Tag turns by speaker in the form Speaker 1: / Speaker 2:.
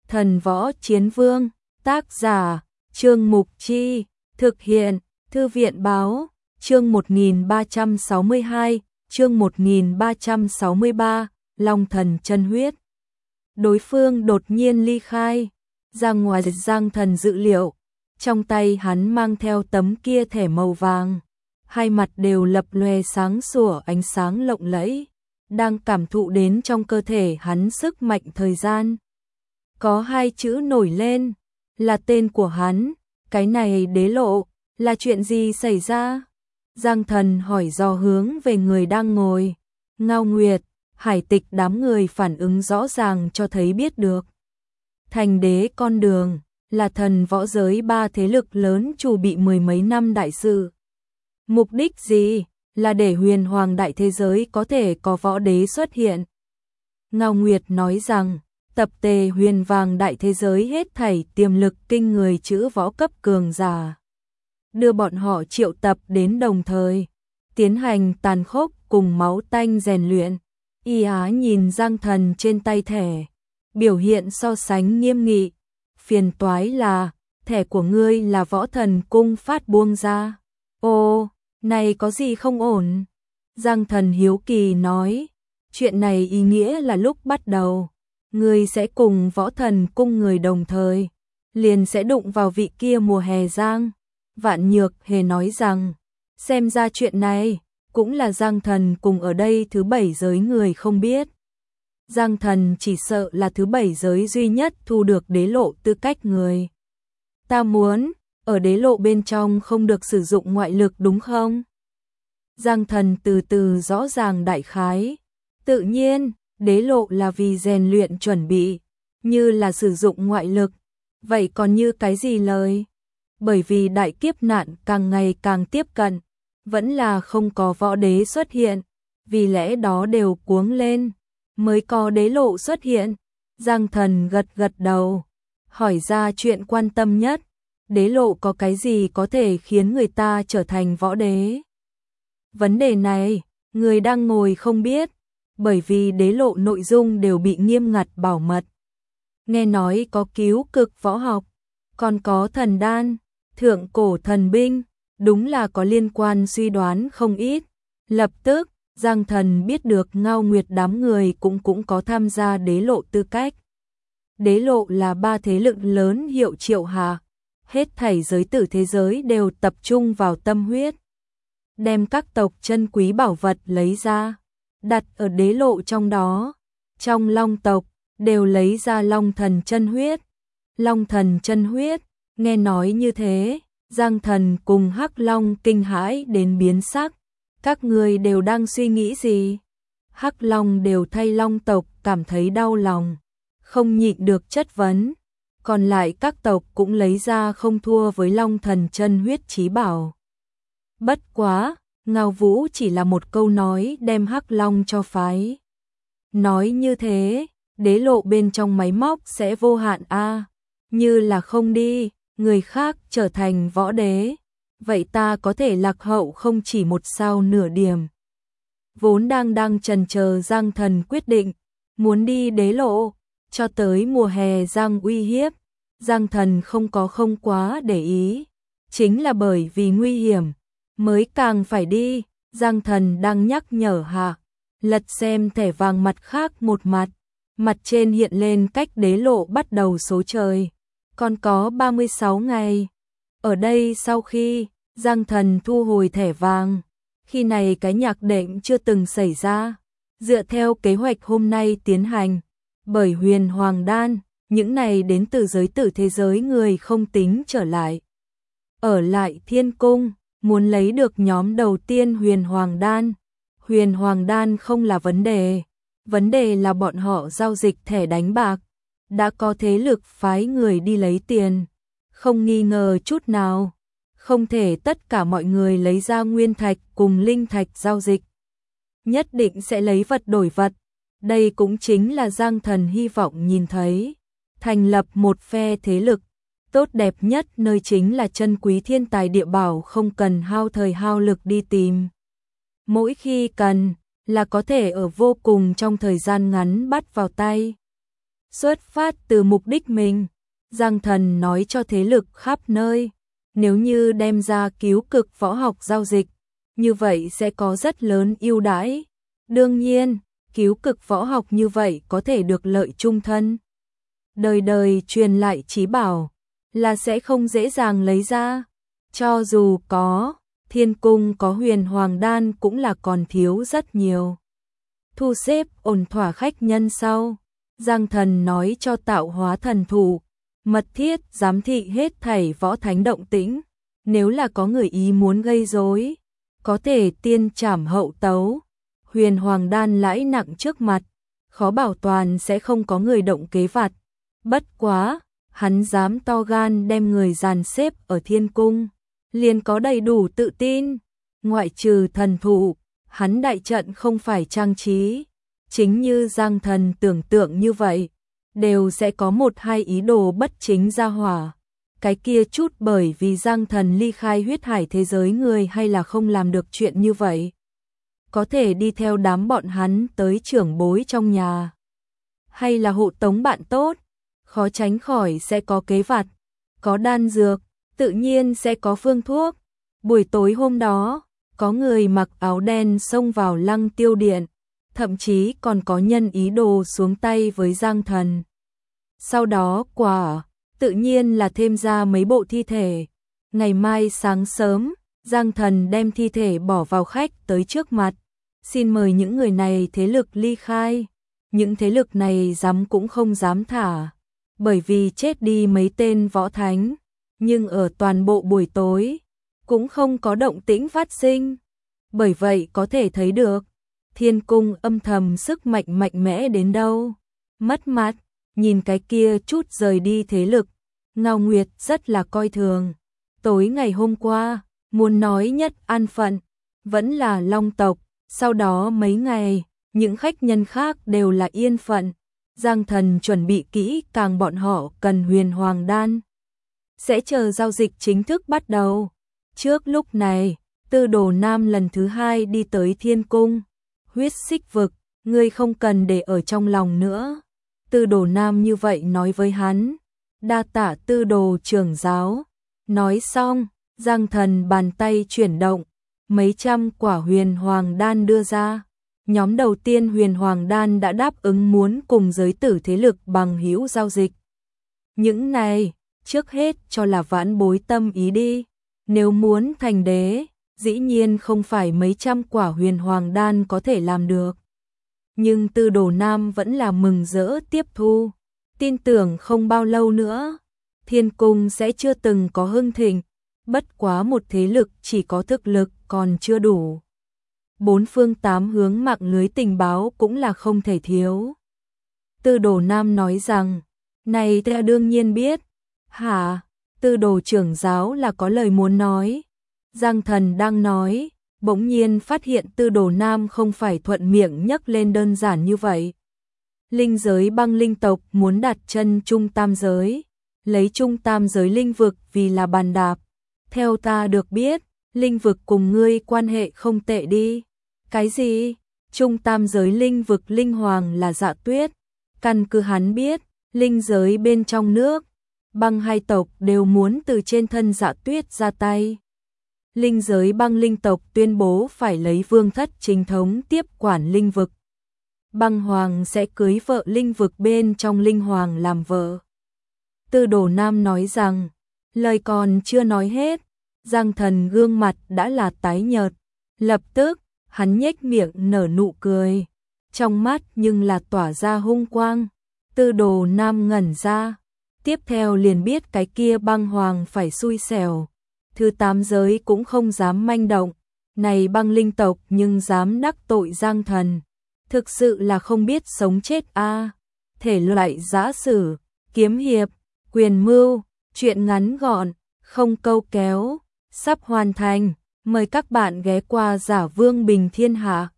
Speaker 1: Thần Võ Chiến Vương, tác giả, Trương Mục Chi, thực hiện, Thư viện Báo, chương 1362, chương 1363, Long Thần chân huyết. Đối phương đột nhiên ly khai, ra ngoài Giang Thần dự liệu, trong tay hắn mang theo tấm kia thẻ màu vàng, hai mặt đều lập lòe sáng sủa ánh sáng lộng lẫy, đang cảm thụ đến trong cơ thể hắn sức mạnh thời gian. Có hai chữ nổi lên, là tên của hắn, cái này đế lộ, là chuyện gì xảy ra? Giang Thần hỏi dò hướng về người đang ngồi, Ngao Nguyệt, Hải Tịch đám người phản ứng rõ ràng cho thấy biết được. Thành đế con đường, là thần võ giới ba thế lực lớn chủ bị mười mấy năm đại sự. Mục đích gì? Là để huyền hoàng đại thế giới có thể có võ đế xuất hiện. Ngao Nguyệt nói rằng, tập tề huyền vàng đại thế giới hết thảy tiềm lực kinh người chữ võ cấp cường giả. Đưa bọn họ triệu tập đến đồng thời, tiến hành tàn khốc cùng máu tanh rèn luyện. Y Á nhìn Giang Thần trên tay thẻ, biểu hiện so sánh nghiêm nghị. Phiền toái là, thẻ của ngươi là võ thần cung phát buông ra. Ô, này có gì không ổn? Giang Thần hiếu kỳ nói, chuyện này ý nghĩa là lúc bắt đầu, ngươi sẽ cùng võ thần cung người đồng thời, liền sẽ đụng vào vị kia mùa hè Giang. Vạn Nhược Hề nói rằng, xem ra chuyện này, cũng là Giang Thần cùng ở đây thứ bảy giới người không biết. Giang Thần chỉ sợ là thứ bảy giới duy nhất thu được đế lộ tư cách người. Ta muốn, ở đế lộ bên trong không được sử dụng ngoại lực đúng không? Giang Thần từ từ rõ ràng đại khái. Tự nhiên, đế lộ là vì rèn luyện chuẩn bị, như là sử dụng ngoại lực. Vậy còn như cái gì lời? Bởi vì đại kiếp nạn càng ngày càng tiếp cận, vẫn là không có võ đế xuất hiện, vì lẽ đó đều cuống lên, mới có đế lộ xuất hiện. Giang Thần gật gật đầu, hỏi ra chuyện quan tâm nhất, đế lộ có cái gì có thể khiến người ta trở thành võ đế? Vấn đề này, người đang ngồi không biết, bởi vì đế lộ nội dung đều bị nghiêm ngặt bảo mật. Nghe nói có cứu cực võ học, còn có thần đan, thượng cổ thần binh, đúng là có liên quan suy đoán không ít. Lập tức, Giang Thần biết được Ngao Nguyệt đám người cũng có tham gia đế lộ tư cách. Đế lộ là ba thế lực lớn hiệu triệu hạ, hết thảy giới tử thế giới đều tập trung vào tâm huyết. Đem các tộc chân quý bảo vật lấy ra, đặt ở đế lộ trong đó. Trong Long tộc, đều lấy ra Long Thần chân huyết. Long Thần chân huyết, nghe nói như thế, Giang Thần cùng Hắc Long kinh hãi đến biến sắc. Các người đều đang suy nghĩ gì? Hắc Long đều thay Long tộc cảm thấy đau lòng, không nhịn được chất vấn. Còn lại các tộc cũng lấy ra không thua với Long Thần chân huyết chí bảo. Bất quá, Ngao Vũ chỉ là một câu nói đem Hắc Long cho phái. Nói như thế, đế lộ bên trong máy móc sẽ vô hạn a, như là không đi, người khác trở thành võ đế, vậy ta có thể lạc hậu không chỉ một sao nửa điểm. Vốn đang chần chờ Giang Thần quyết định, muốn đi đế lộ, cho tới mùa hè Giang uy hiếp, Giang Thần không quá để ý, chính là bởi vì nguy hiểm, mới càng phải đi. Giang Thần đang nhắc nhở hạ, lật xem thẻ vàng mặt khác một mặt trên hiện lên cách đế lộ bắt đầu số trời, còn có 36 ngày. Ở đây sau khi Giang Thần thu hồi thẻ vàng, khi này cái nhạc đệm chưa từng xảy ra, dựa theo kế hoạch hôm nay tiến hành, bởi huyền hoàng đan, những này đến từ giới tử thế giới người không tính trở lại. Ở lại thiên cung, muốn lấy được nhóm đầu tiên huyền hoàng đan không là vấn đề là bọn họ giao dịch thẻ đánh bạc, đã có thế lực phái người đi lấy tiền, không nghi ngờ chút nào, không thể tất cả mọi người lấy ra nguyên thạch cùng linh thạch giao dịch, nhất định sẽ lấy vật đổi vật. Đây cũng chính là Giang Thần hy vọng nhìn thấy, thành lập một phe thế lực, tốt đẹp nhất nơi chính là chân quý thiên tài địa bảo không cần hao thời hao lực đi tìm. Mỗi khi cần, là có thể ở vô cùng trong thời gian ngắn bắt vào tay. Xuất phát từ mục đích mình, Giang Thần nói cho thế lực khắp nơi, nếu như đem ra cứu cực võ học giao dịch, như vậy sẽ có rất lớn ưu đãi. Đương nhiên, cứu cực võ học như vậy có thể được lợi chung thân. Đời đời truyền lại chí bảo là sẽ không dễ dàng lấy ra. Cho dù có, Thiên Cung có Huyền Hoàng Đan cũng là còn thiếu rất nhiều. Thu xếp ổn thỏa khách nhân sau, Giang Thần nói cho Tạo Hóa thần thủ, mật thiết giám thị hết thảy võ thánh động tĩnh, nếu là có người ý muốn gây rối, có thể tiên trảm hậu tấu. Huyền Hoàng Đan lãi nặng trước mặt, khó bảo toàn sẽ không có người động kế vặt. Bất quá, hắn dám to gan đem người dàn xếp ở Thiên Cung, liền có đầy đủ tự tin. Ngoại trừ thần thụ, hắn đại trận không phải trang trí, chính như Giang Thần tưởng tượng như vậy, đều sẽ có một hai ý đồ bất chính ra hỏa. Cái kia chút bởi vì Giang Thần ly khai huyết hải thế giới người hay là không làm được chuyện như vậy. Có thể đi theo đám bọn hắn tới trưởng bối trong nhà, hay là hộ tống bạn tốt, khó tránh khỏi sẽ có kế vặt, có đan dược, tự nhiên sẽ có phương thuốc. Buổi tối hôm đó, có người mặc áo đen xông vào Lăng Tiêu Điện, thậm chí còn có nhân ý đồ xuống tay với Giang Thần. Sau đó tự nhiên là thêm ra mấy bộ thi thể. Ngày mai sáng sớm, Giang Thần đem thi thể bỏ vào khách tới trước mặt, xin mời những người này thế lực ly khai. Những thế lực này dám cũng không dám thả, bởi vì chết đi mấy tên võ thánh, nhưng ở toàn bộ buổi tối cũng không có động tĩnh phát sinh. Bởi vậy có thể thấy được, Thiên Cung âm thầm sức mạnh mạnh mẽ đến đâu. Mất mặt, nhìn cái kia chút rời đi thế lực, Ngao Nguyệt rất là coi thường. Tối ngày hôm qua, muốn nói nhất an phận, vẫn là Long tộc, sau đó mấy ngày, những khách nhân khác đều là yên phận. Giang Thần chuẩn bị kỹ càng bọn họ cần Huyền Hoàng Đan, sẽ chờ giao dịch chính thức bắt đầu. Trước lúc này, Tư Đồ Nam lần thứ hai đi tới Thiên Cung. Huyết Xích Vực, ngươi không cần để ở trong lòng nữa. Tư Đồ Nam như vậy nói với hắn. Đa tạ Tư Đồ trưởng giáo. Nói xong, Giang Thần bàn tay chuyển động, mấy trăm quả Huyền Hoàng Đan đưa ra. Nhóm đầu tiên Huyền Hoàng Đan đã đáp ứng muốn cùng giới tử thế lực bằng hữu giao dịch. Những này, trước hết cho là vãn bối tâm ý đi. Nếu muốn thành đế, dĩ nhiên không phải mấy trăm quả Huyền Hoàng Đan có thể làm được. Nhưng Tư Đồ Nam vẫn là mừng rỡ tiếp thu, tin tưởng không bao lâu nữa, Thiên Cung sẽ chưa từng có hưng thịnh, bất quá một thế lực chỉ có thực lực còn chưa đủ. Bốn phương tám hướng mạng lưới tình báo cũng là không thể thiếu. Tư Đồ Nam nói rằng, này ta đương nhiên biết. Hả? Tư Đồ trưởng giáo là có lời muốn nói. Giang Thần đang nói, bỗng nhiên phát hiện Tư Đồ Nam không phải thuận miệng nhắc lên đơn giản như vậy. Linh giới băng linh tộc muốn đặt chân trung tam giới, lấy trung tam giới linh vực vì là bàn đạp. Theo ta được biết, linh vực cùng ngươi quan hệ không tệ đi. Cái gì? Trung tam giới linh vực linh hoàng là Dạ Tuyết. Căn cứ hắn biết, linh giới bên trong nước, băng hai tộc đều muốn từ trên thân Dạ Tuyết ra tay. Linh giới băng linh tộc tuyên bố phải lấy vương thất chính thống tiếp quản linh vực. Băng hoàng sẽ cưới vợ linh vực bên trong linh hoàng làm vợ. Tư Đồ Nam nói rằng, lời còn chưa nói hết, Giang Thần gương mặt đã là tái nhợt. Lập tức, hắn nhếch miệng nở nụ cười, trong mắt nhưng là tỏa ra hung quang. Tư Đồ Nam ngẩn ra, tiếp theo liền biết cái kia băng hoàng phải xui xẻo. Thứ 8 giới cũng không dám manh động, này băng linh tộc nhưng dám đắc tội Giang Thần. Thực sự là không biết sống chết a. Thể loại giã sử, kiếm hiệp, quyền mưu, truyện ngắn gọn, không câu kéo, sắp hoàn thành. Mời các bạn ghé qua Giả Vương Bình Thiên Hạ.